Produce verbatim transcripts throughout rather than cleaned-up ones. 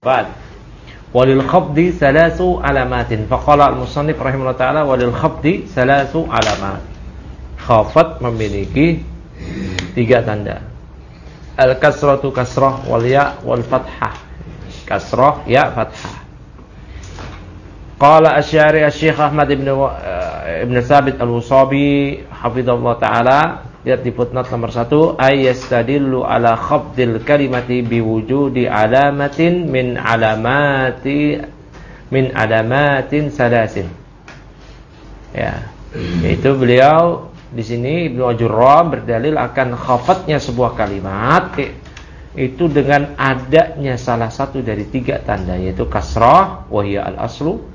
Bad. Walil khafdi salasu alamatin. Faqala al-musannif rahimahullah ta'ala walil khafdi salasu alamat. Khafat memiliki tiga tanda. Al-kasratu kasrah wal ya wal fathah. Kasrah ya fathah. Qala asy-syari asy-syekh Ahmad ibn uh, ibn Sabit al-Wusabi hafizallahu taala, lihat di footnote nomor satu, ayastadillu ala khafdil kalimati biwujudi alamatin min alamati min alamatin sadasin. Ya, yaitu beliau di sini Ibnu Ajurram berdalil akan khafatnya sebuah kalimat itu dengan adanya salah satu dari tiga tanda, yaitu kasrah wa hiya al-aslu,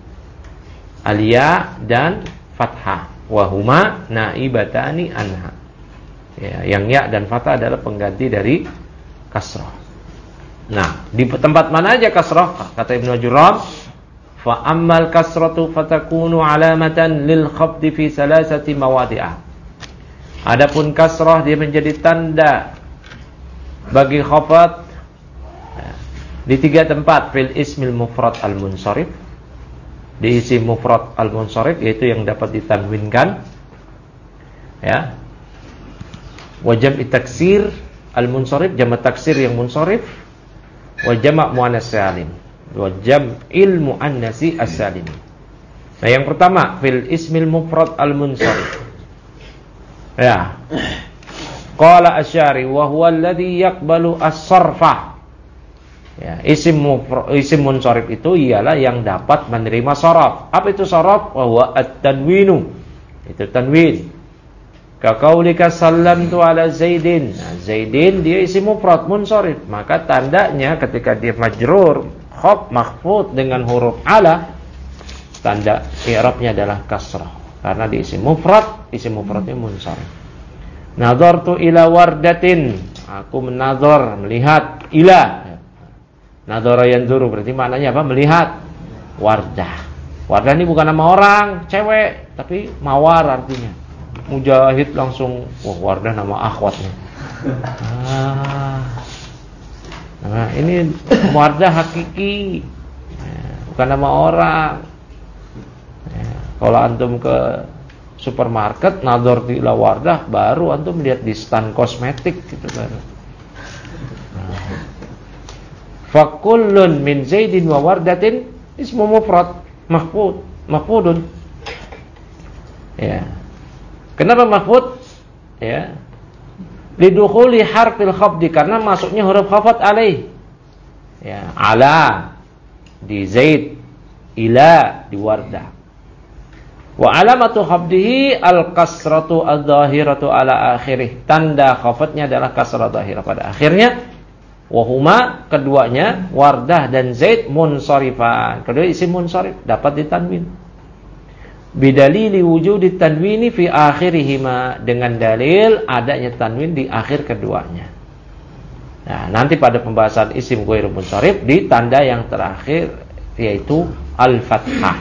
al-ya dan fathah, wa huma naibatani anha. Ya, yang ya dan fathah adalah pengganti dari kasrah. Nah, di tempat mana aja kasrah? Kata Ibnu Ajurram, fa ammal kasratu fatakunu alamatan lil khafdi fi salasati mawadi'ah. Adapun kasrah dia menjadi tanda bagi khafat di tiga tempat, fil ismil mufrad al-munsharif, di isim mufrad al-munsharif yaitu yang dapat ditanwinkan, ya. Wa jam'i taksir al-munsharif, jamak taksir yang munsharif, wa jamak muannas salim, wa jam'il muannasi as-salim. Nah, yang pertama fil ismil mufrad al-munsharif. Ya. Qala asy-syari wa huwa alladhi yaqbalu as-sarfa. Ya, isim mufrad, isim munsharif itu ialah yang dapat menerima sharaf. Apa itu sharaf? Wa huwa at-tanwinu. Itu tanwin. Ka qaulika sallamtu ala Zaidin. Nah, Zaidin dia isim mufrad munsharif, maka tandanya ketika dia majrur khaf mahfuz dengan huruf ala, tanda i'rabnya adalah kasrah karena di isim mufrad, isim mufradnya munsharif. Nazartu ila wardatin, aku menazar, melihat, ila. Nazara yanzuru berarti maknanya apa? Melihat wardah. Wardah ini bukan nama orang, cewek, tapi mawar artinya. Mujahid langsung, wah, wardah nama akhwatnya. Ah. Nah, ini wardah hakiki. Bukan nama orang. Kalau antum ke supermarket nazar di ila wardah, baru antum lihat di stand kosmetik gitu baru. Nah. Fa kullun min Zaidin wa wardatin ismu mufrad mahfud mahfudun. Ya. Kenapa mahfud? Ya. Lidukhuli harfil khafdi, karena masuknya huruf khafat alaih. Ya, ala di Zaid, ila di wardah. Wa alamatu khafdihi al-kasratu adh-dhahiratu ala akhirih. Tanda khafatnya adalah kasrah dhahirah pada akhirnya. Wa huma, keduanya wardah dan Zaid munsharifan. Kedua isim munsharif dapat ditanwin. Bidalili wujudi tanwini fi akhirihima, dengan dalil adanya tanwin di akhir keduanya. Nah, nanti pada pembahasan isim ghairu munsharif di tanda yang terakhir yaitu al-fathah.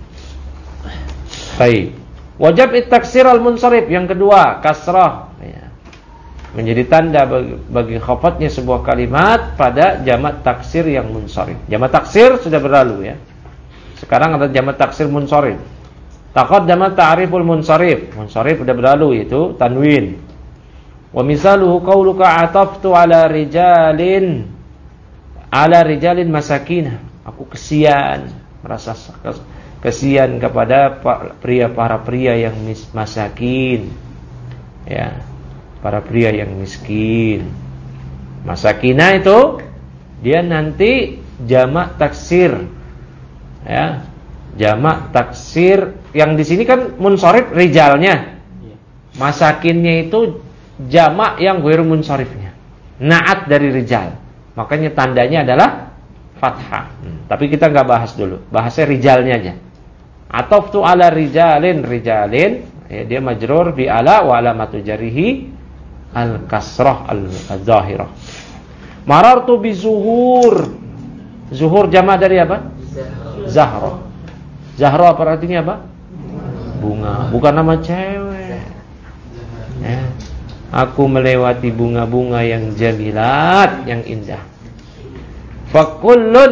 Baik. Wajib taksir al-munsharif yang kedua, kasrah, ya. Menjadi tanda bagi, bagi khafatnya sebuah kalimat pada jamak taksir yang munsharif. Jamak taksir sudah berlalu, ya. Sekarang ada jamak taksir munsharif. Taqaddama ta'riful munsharif. Munsharif sudah berlalu, itu tanwin. Wa misaluhu qauluka ataftu ala rijalin ala rijalin masakin. Aku kesian, merasa kesian kepada pria para pria yang masakin. Ya, para pria yang miskin. Masakina itu dia nanti jamak taksir. Ya. Jamak taksir yang di sini kan munsharif rijalnya. Masakinnya itu jamak yang ghairu munsharifnya. Na'at dari rijal. Makanya tandanya adalah fathah. Hmm. Tapi kita enggak bahas dulu. Bahasnya rijalnya aja. Ataftu ala rijalin, rijalin, ya, dia majrur bi ala wa alamatu jarihi al-kasrah al-zahirah. Marartu bi zuhur. Zuhur jamak dari apa? Zahra. Zahra apa artinya apa? Bunga, bukan nama cewek. Ya. Aku melewati bunga-bunga yang jamilat, yang indah. Fakullun,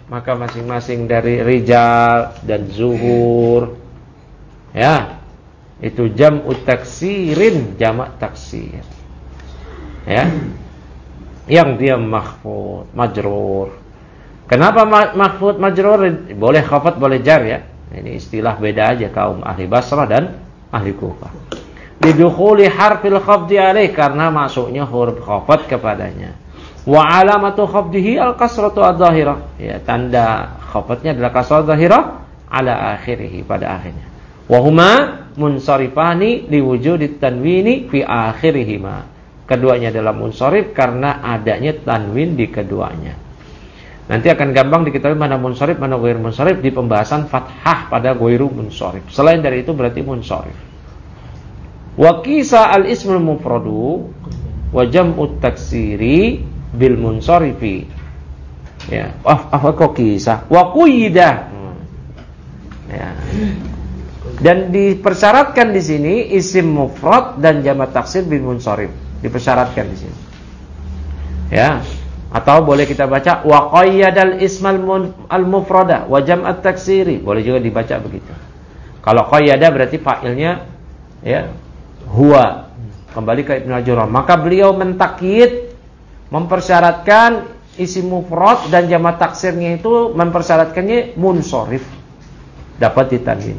maka masing-masing dari rijal dan zuhur, ya, itu jam'u taksirin, jamak taksir, ya, yang dia mahfud majrur. Kenapa mahfud majrur? Boleh khafat, boleh jar, ya. Ini istilah beda aja kaum ahli Basrah dan ahli Kufah. Lidukhuli harfil khafdi alaih, karena masuknya huruf khafat kepadanya. Wa alamatu khafdihi al-kasratu adh-dhahirah. Ya, tanda khafatnya adalah kasrah dhahirah ala akhirih, pada akhirnya. Wa huma munsharifani liwujudi tanwini fi akhirihima. Keduanya adalah munsharif karena adanya tanwin di keduanya. Nanti akan gampang diketahui mana munsharif, mana ghair munsharif di pembahasan fathah pada ghairu munsharif. Selain dari itu berarti munsharif. Wa qisa al-ismul mufradu wa jam'ut taksiri bil munsarifi, ya, ah, ah kok kisah wa quyida, hmm. ya. Dan dipersyaratkan di sini isim mufrad dan jamak taksir bil munsarif, dipersyaratkan di sini, ya. Atau boleh kita baca wa qayyadal ismal al mufrada wa jam'at taksiri, boleh juga dibaca begitu. Kalau qayyada berarti fa'ilnya, ya, huwa, kembali ke Ibnu Hajar, maka beliau mentakyid, mempersyaratkan isim mufrad dan jamak taksirnya itu mempersyaratkannya munsharif, dapat ditanwin.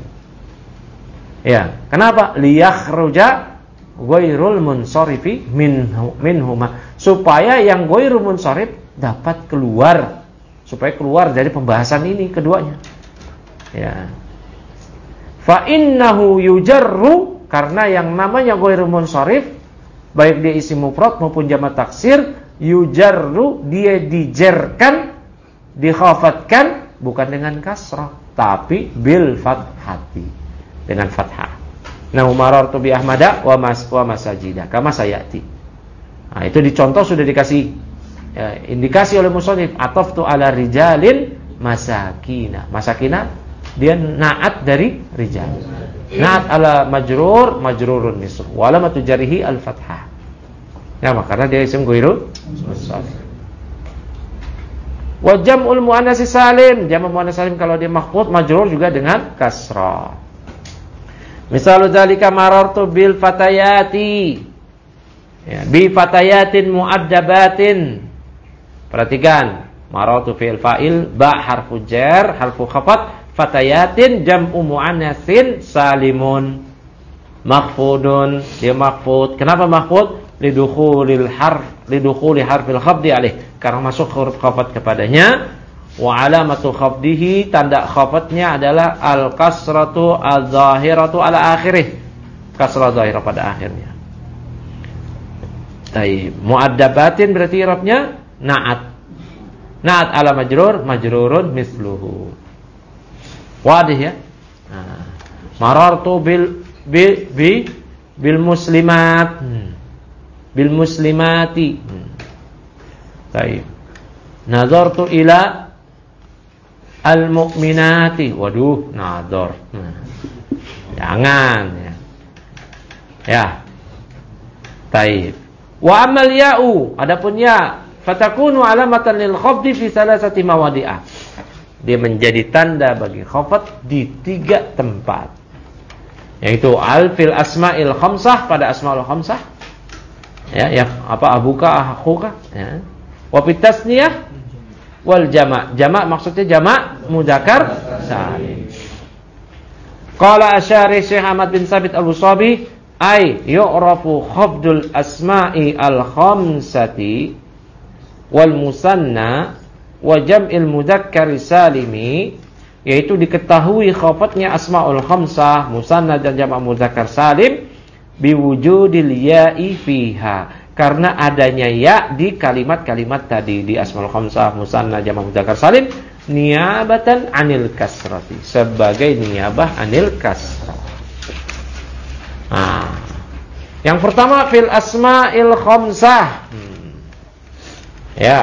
Ya, kenapa? Liyakhruja ghairul munsarifi minhu minhuma, supaya yang ghairu munsharif dapat keluar, supaya keluar dari pembahasan ini keduanya. Ya. Fa innahu yujarru, karena yang namanya ghairu munsharif baik dia isim mufrad maupun jamak taksir, yujarru, dia dijerkan, dikhafatkan bukan dengan kasrah tapi bil fathati, dengan fathah. Nah, marartu bi ahmada wa mas wa masajida kama sayati. Nah, itu dicontoh sudah dikasih, ya, indikasi oleh musannif, ataftu ala rijalin masakina. Masakina dia naat dari rijal. Naat ala majrur, majrurun misr. Wa alamatu jarihi al fathah. Ya, karena dia isim ghairu munsharif. Wa jam'ul muannats salim, jamak muannats salim kalau dia mahfuz majrur juga dengan kasrah. Misalu dzalika marartu bil fatayati, ya, bi fatayatin muaddabatin. Perhatikan, marartu fi'il fa'il, ba harfu jar, harfu khafat, fatayatin jam'u muannatsin salimun, mahfudun, dia mahfud. Kenapa mahfud? Lidukhulil harf, lidukhuli harfil khafdi alaih, karena masuk huruf khafat kepadanya. Wa alamatu khafdihi, tanda khafatnya adalah al-kasratu al-zahiratu ala akhirih, kasrah zahirah pada akhirnya. Baik, muaddabatin berarti i'rabnya na'at. Na'at ala majrur, majrurun misluhu. Wadih, ya. Nah, marartu bil bi, bi bil muslimat, hmm. bil muslimati. Hmm. Baik. Nazartu ila al mu'minati. Waduh, nazar. Nah. Jangan, ya. Ya. Baik. Wa amal ya'u, adapun ya, fatakunu alamatan lil khafdi fi salasati mawadi'ah. Dia menjadi tanda bagi khafat di tiga tempat. Yaitu al fil asma'il khamsah, pada asma'ul khamsah. Ya, ya, apa abuka, akhuka, ya. Wa fit tasniyah wal jama'. Jama' maksudnya jama' mudzakkar salim. Qala asyari Syekh Ahmad bin Sabit Al-Usabi, ay yu'rafu khafdul asma'i al-khamsati wal musanna wa jam'il mudzakkar salimi, yaitu diketahui khafatnya asma'ul khamsah, musanna dan jama' mudzakkar salim biwujudil ya'i fiha, karena adanya ya di kalimat-kalimat tadi, di asma'ul khamsah, musanna, jama' mudzakkar salim, niyabatan anil kasrati, sebagai niyabah anil kasrah. Nah, yang pertama fil asma'il khamsah. Hmm. Ya.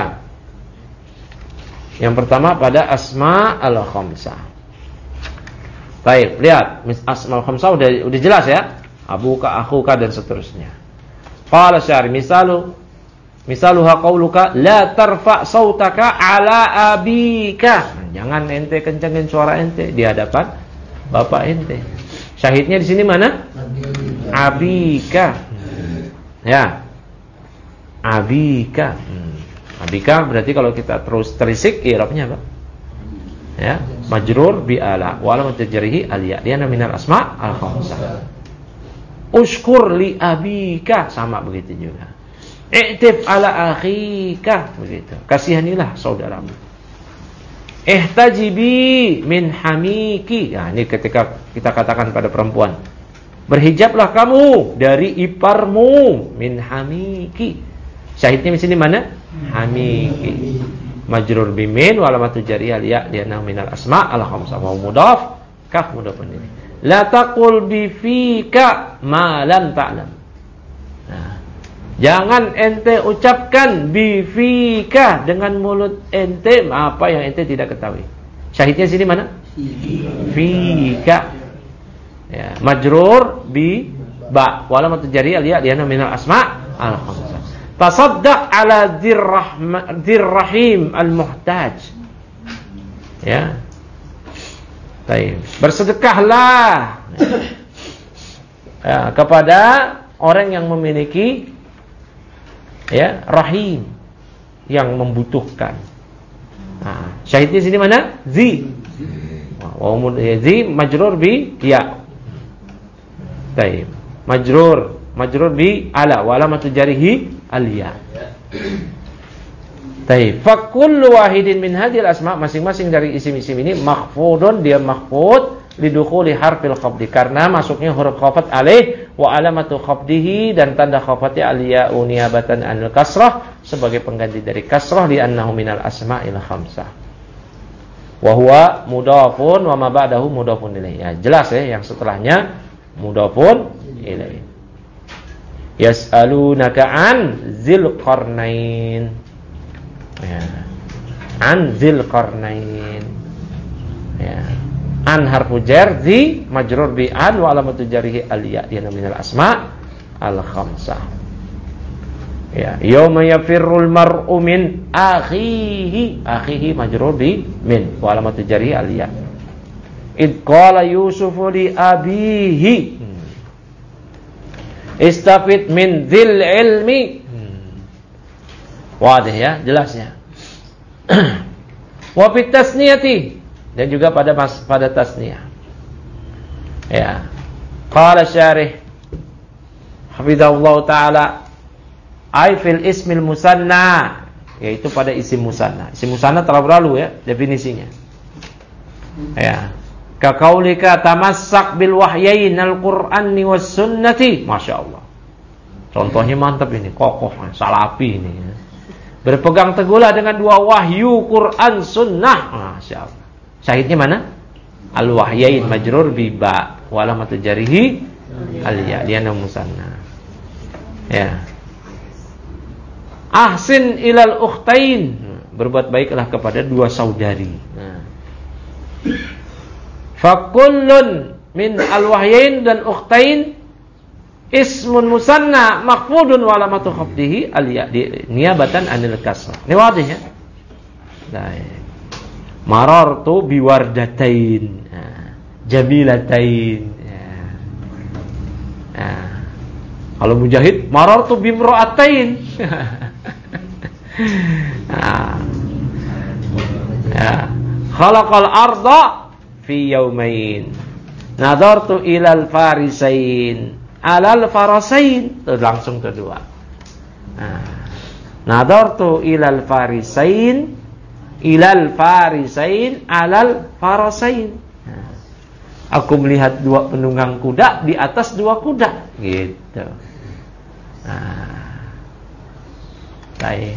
Yang pertama pada asma'ul khamsah. Baik, lihat asma'ul khamsah udah udah jelas ya. Abuka, akhuka dan seterusnya. Qala syari misalu misaluha qauluka la tarfa sautaka ala abika. Jangan ente kencengin suara ente di hadapan bapak ente. Syahidnya di sini mana? Abika. Ya. Abika. Hmm. Abika berarti kalau kita terus terisik i'rabnya apa? Ya, majrur bi ala wa alamat jarrihi al-ya. Dia minal asma al-khamsah. Ushkur li abika, sama begitu juga. I'tif ala akhika, begitu. Kasihanilah saudaramu. Ihtajibi min hamiki. Nah, ini ketika kita katakan pada perempuan, berhijablah kamu dari iparmu, min hamiki. Syahidnya di sini mana? Hamiki. Majrur bi min wa alamatu jarrihi al-ya, dia minal asma al-khamsah. Wa mudhaf, kaf mudhafun ilaih. La taqul bi fika ma lam ta'lam. Nah, jangan ente ucapkan bi fika dengan mulut ente apa yang ente tidak ketahui. Syahidnya sini mana? Fika. Ya, majrur bi ba wa alamatu jarrihi al-ya li'anna minal asma al-khamsah. Tasaddaq ala dzirrahim al-muhtaj. Ya. Baik. Bersedekahlah ya, kepada orang yang memiliki ya rahim yang membutuhkan. Nah, syahidnya sini mana? Zi. Wa zi majrur bi ya. Baik. Majrur, majrur bi ala wa alamatu jarrihi al ya. Taib. Fa kullu wahidin min hadhil asma, masing-masing dari isim-isim ini makhfudun, dia makhfud lidukhuli harfil khafdi, karena masuknya huruf khafat alaih wa alamatu khafdihi, dan tanda khafatnya al-ya'u niyabatan anil kasrah, sebagai pengganti dari kasrah, li annahu minal asma'il khamsah. Wa huwa mudhafun wa ma ba'dahu mudhafun ilaih. Ya, jelas ya, yang setelahnya mudhafun ilaih. Yas'alunaka an Dzil Qarnain. Ya. An Dzil Qarnain. Ya. An harfu jar, dzi majrur bi an wa alamatu jarrihi al-ya, dia minal asma al-khamsah. Ya, yauma yafirrul mar'u min akhihi, akhihi majrur bi min wa alamatu jarrihi al-ya. Id qala Yusufu li abihi, istafid min dzil ilmi. Wadah ya, jelasnya. Wa fit tasniyati, dan juga pada mas, pada tasniyah. Ya. Qala syarih hafizahullah taala, ai fil ismil musanna, yaitu pada isim musanna. Isim musanna telah berlalu ya definisinya. Ya. Ka qaulika tamassak bil wahyain al-Qur'ani was sunnati. Masyaallah. Contohnya mantap ini, kokoh, salapi ini. Berpegang teguhlah dengan dua wahyu, Quran, sunnah. Masyaallah. Syahidnya mana? Al-wahyain majrur bi ba wa alamatu jarrihi al-ya, liana musanna. Ya. Ahsin ilal ukhtain, berbuat baiklah kepada dua saudari. Nah. Fa kullun min al-wahyain dan ukhtain ismun musanna makhfudun wa alamatu khafdihi al-ya, niyabatan anil kasrah. Ini wadah ya. Baik. Marartu biwardatain, nah, jamilatain. Ya. Nah. Kalau mujahid, marartu bimra'atain. Nah. Ya. Khalaqal arda fi yaumain. Nadartu ilal farisain alal farasain. Tuh, langsung kedua. Nah. Nadartu ilal farisain ilal farisain alal farasain. Nah, aku melihat dua penunggang kuda di atas dua kuda, gitu. Nah, baik.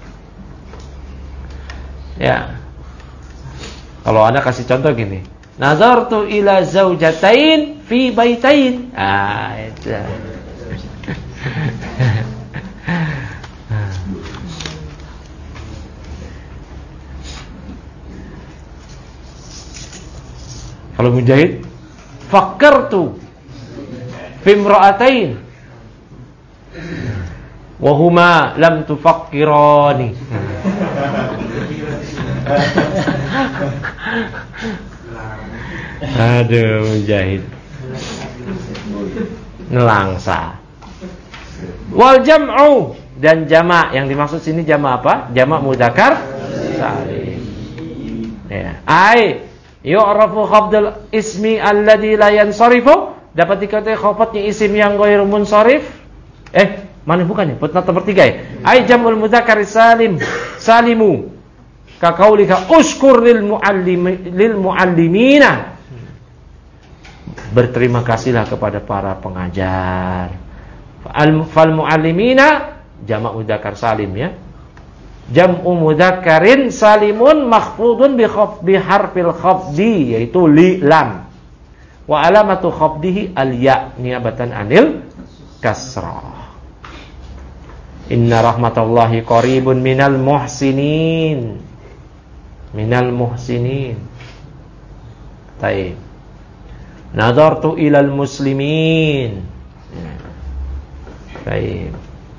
Ya. Kalau Anda kasih contoh gini, nazartu ila zaujatain fi baitain. Ah, itu. Kalau mujahid, fakkartu fi imra'atain wa huma lam tufakkirani. Aduh, Mujahid. Nelangsa. Wal jam'u, dan jamak, yang dimaksud sini jamak apa? Jamak mudzakkar salim. Ya. Ai yu'rafu khafdul ismi alladhi la yansarifu, dapat dikatakan khafatnya isim yang ghair munsharif. Eh, mana bukan ya? Footnote nomor tiga ya. Ai jam'ul mudzakkar salim, salimu. Ka qaulika uskur lil muallim lil muallimina. Berterima kasihlah kepada para pengajar. Al fal muallimina jamak mudzakkar salim ya. Jam'u mudzakkarin salimun makhfudun bi khaf bi harfil khafdi, yaitu li lam. Wa alamatu khafdihi al ya niyabatan anil kasrah. Inna rahmatallahi qaribun minal muhsinin. Minal muhsinin. Baik. Nadartu ilal muslimin. Baik.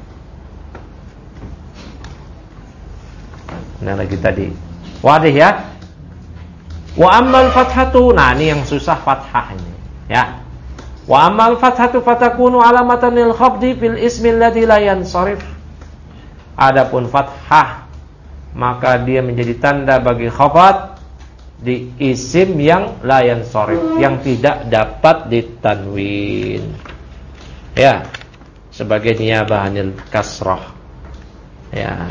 Nah lagi tadi. Wadih ya. Wa ammal fathatu. Nah ini yang susah fathah ini. Ya. Wa ammal fathatu fatakunu alamatan lil khafdi fil ismi alladhi la yansarif. Adapun fathah, maka dia menjadi tanda bagi khafat di isim yang la yansarif, yang tidak dapat ditanwin. Ya. Sebagai niyabah anil kasrah. Ya.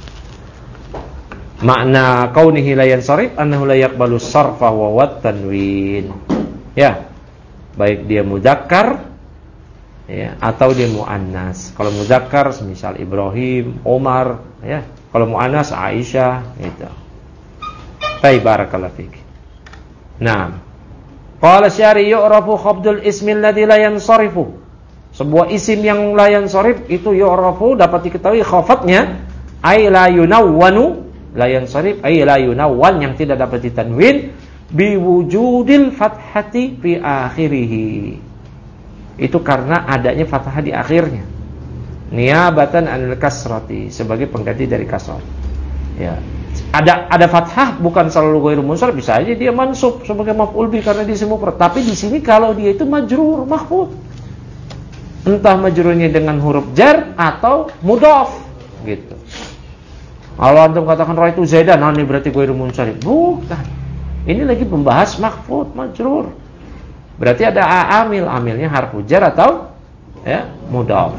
Makna kaunihi la yansarif annahu la yaqbalu sarfa wa wat tanwin. Ya. Baik dia mudzakkar ya atau dia muannas. Kalau mudzakkar semisal Ibrahim, Umar ya. Kalau muannas Aisyah gitu. Baik, barakallahu fik. Naam. Qala syari yu'rafu khabdul ismi alladhi la yansarifu. Sebuah isim yang la yansarif itu yu'rafu, dapat diketahui khafatnya ay la yunawwanu. La yansarif ay la yunawwan, yang tidak dapat ditanwin bi wujudil fathati fi akhirih. Itu karena adanya fathah di akhirnya. Niyabatan anil kasrati, sebagai pengganti dari kasrah. Ya. Ada ada fathah bukan selalu ghairul munsharif, bisa aja dia mansub sebagai maf'ul bih karena dia mufrad. Tapi di sini kalau dia itu majrur mahfuz. Entah majrurnya dengan huruf jar atau mudhaf gitu. Kalau antum katakan ra'aitu Zaidan, nah ini berarti ghairul munsharif. Bukan. Ini lagi membahas mahfuz, majrur. Berarti ada amil, amilnya harfu jar atau ya, mudhaf.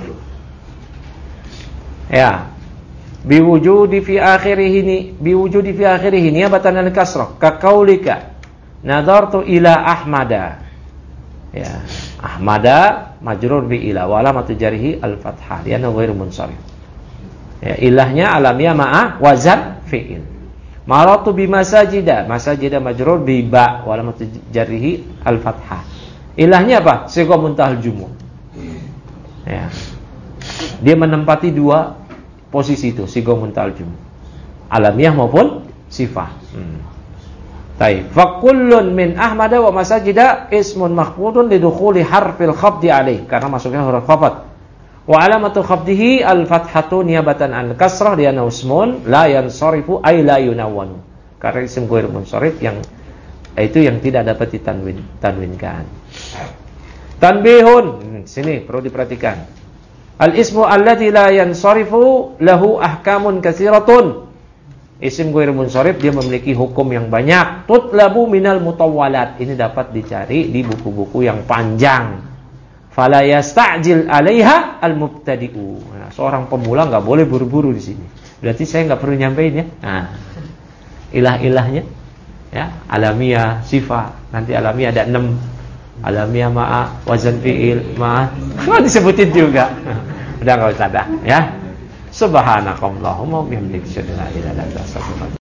Ya. Biwujudi fi akhirih ini, biwujudi fi akhirih ini niyabatan al kasrah, ka qaulika nadartu ila Ahmada. Ya, Ahmada majrur bi ila wa alamatu jarihi al fathah lianna ghairu munsharif. Ya, ilahnya alamiah ma'a wazan fi'il. Maratu bi masajida, masajida majrur bi ba wa alamatu jarihi al fathah. Ilahnya apa? Sighah muntahal jumu'. Ya. Dia menempati dua posisi itu, sighah muntahal jumu'. Alamiah maupun sifah. Hmm. Baik, fa kullun min Ahmada wa masajida ismun makhfudun lidukhuli harfil khafdi alaih, karena masuknya huruf khafat. Wa alamatu khafdihi al-fathatu niyabatan an kasrah li'annahu ismun la yansarifu ay la yunawwanu. Karena isim ghair munsharif yang itu yang tidak dapat ditanwin tanwinkan. Tanbihun, sini perlu diperhatikan. Al-ismu alladzi la yansarifu lahu ahkamun katsiratun. Isim ghair munsharif dia memiliki hukum yang banyak. Tutlabu minal mutawwalat. Ini dapat dicari di buku-buku yang panjang. Fala yasta'jil 'alaiha al-mubtadi'u. Nah, seorang pemula enggak boleh buru-buru di sini. Berarti saya enggak perlu nyampein ya. Nah, ilah-ilahnya ya, alamiah, sifat. Nanti alamiah ada enam. Alamiah ma'a, wazan fi'il ma'a. Enggak disebutin juga. Udah enggak usah dah ya. Subhanakallahumma wa bihamdika asyhadu an la ilaha illa anta astaghfiruka